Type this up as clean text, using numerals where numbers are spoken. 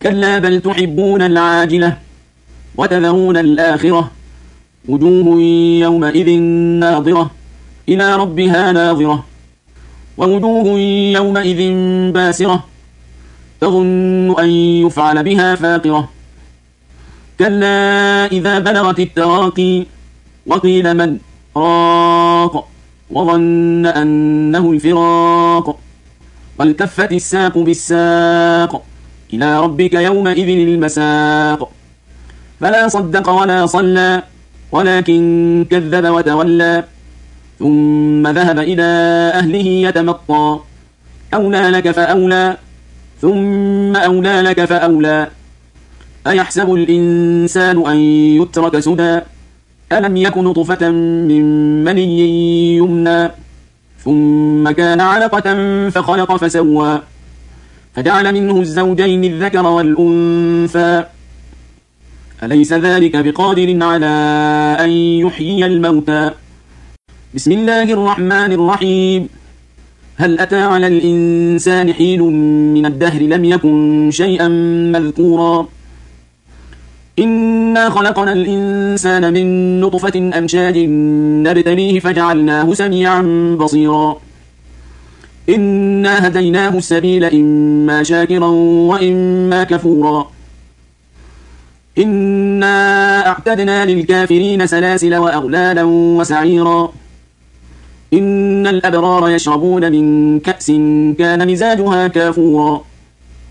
كلا بل تحبون العاجلة وتذرون الآخرة وجوه يومئذ ناظرة إلى ربها ناظرة ووجوه يومئذ باسرة تظن أن يفعل بها فاقرة كلا إذا بلغت التراقي وقيل من راق وظن أنه الفراق والتفت الساق بالساق إلى ربك يومئذ المساق فلا صدق ولا صلى ولكن كذب وتولى ثم ذهب إلى أهله يتمطى أولى لك فأولى ثم أولى لك فأولى أيحسب الإنسان أن يترك سدى ألم يك نطفة من مني يمنى ثم كان علقة فخلق فسوى فجعل منه الزوجين الذكر والأنثى أليس ذلك بقادر على أن يحيي الموتى بسم الله الرحمن الرحيم هل أتى على الإنسان حين من الدهر لم يكن شيئا مذكورا إنا خلقنا الإنسان من نطفة أمشاج نبتليه فجعلناه سميعا بصيرا إنا هديناه السبيل إما شاكرا وإما كفورا إنا أعتدنا للكافرين سلاسل وأغلالا وسعيرا إن الأبرار يشربون من كأس كان مزاجها كافورا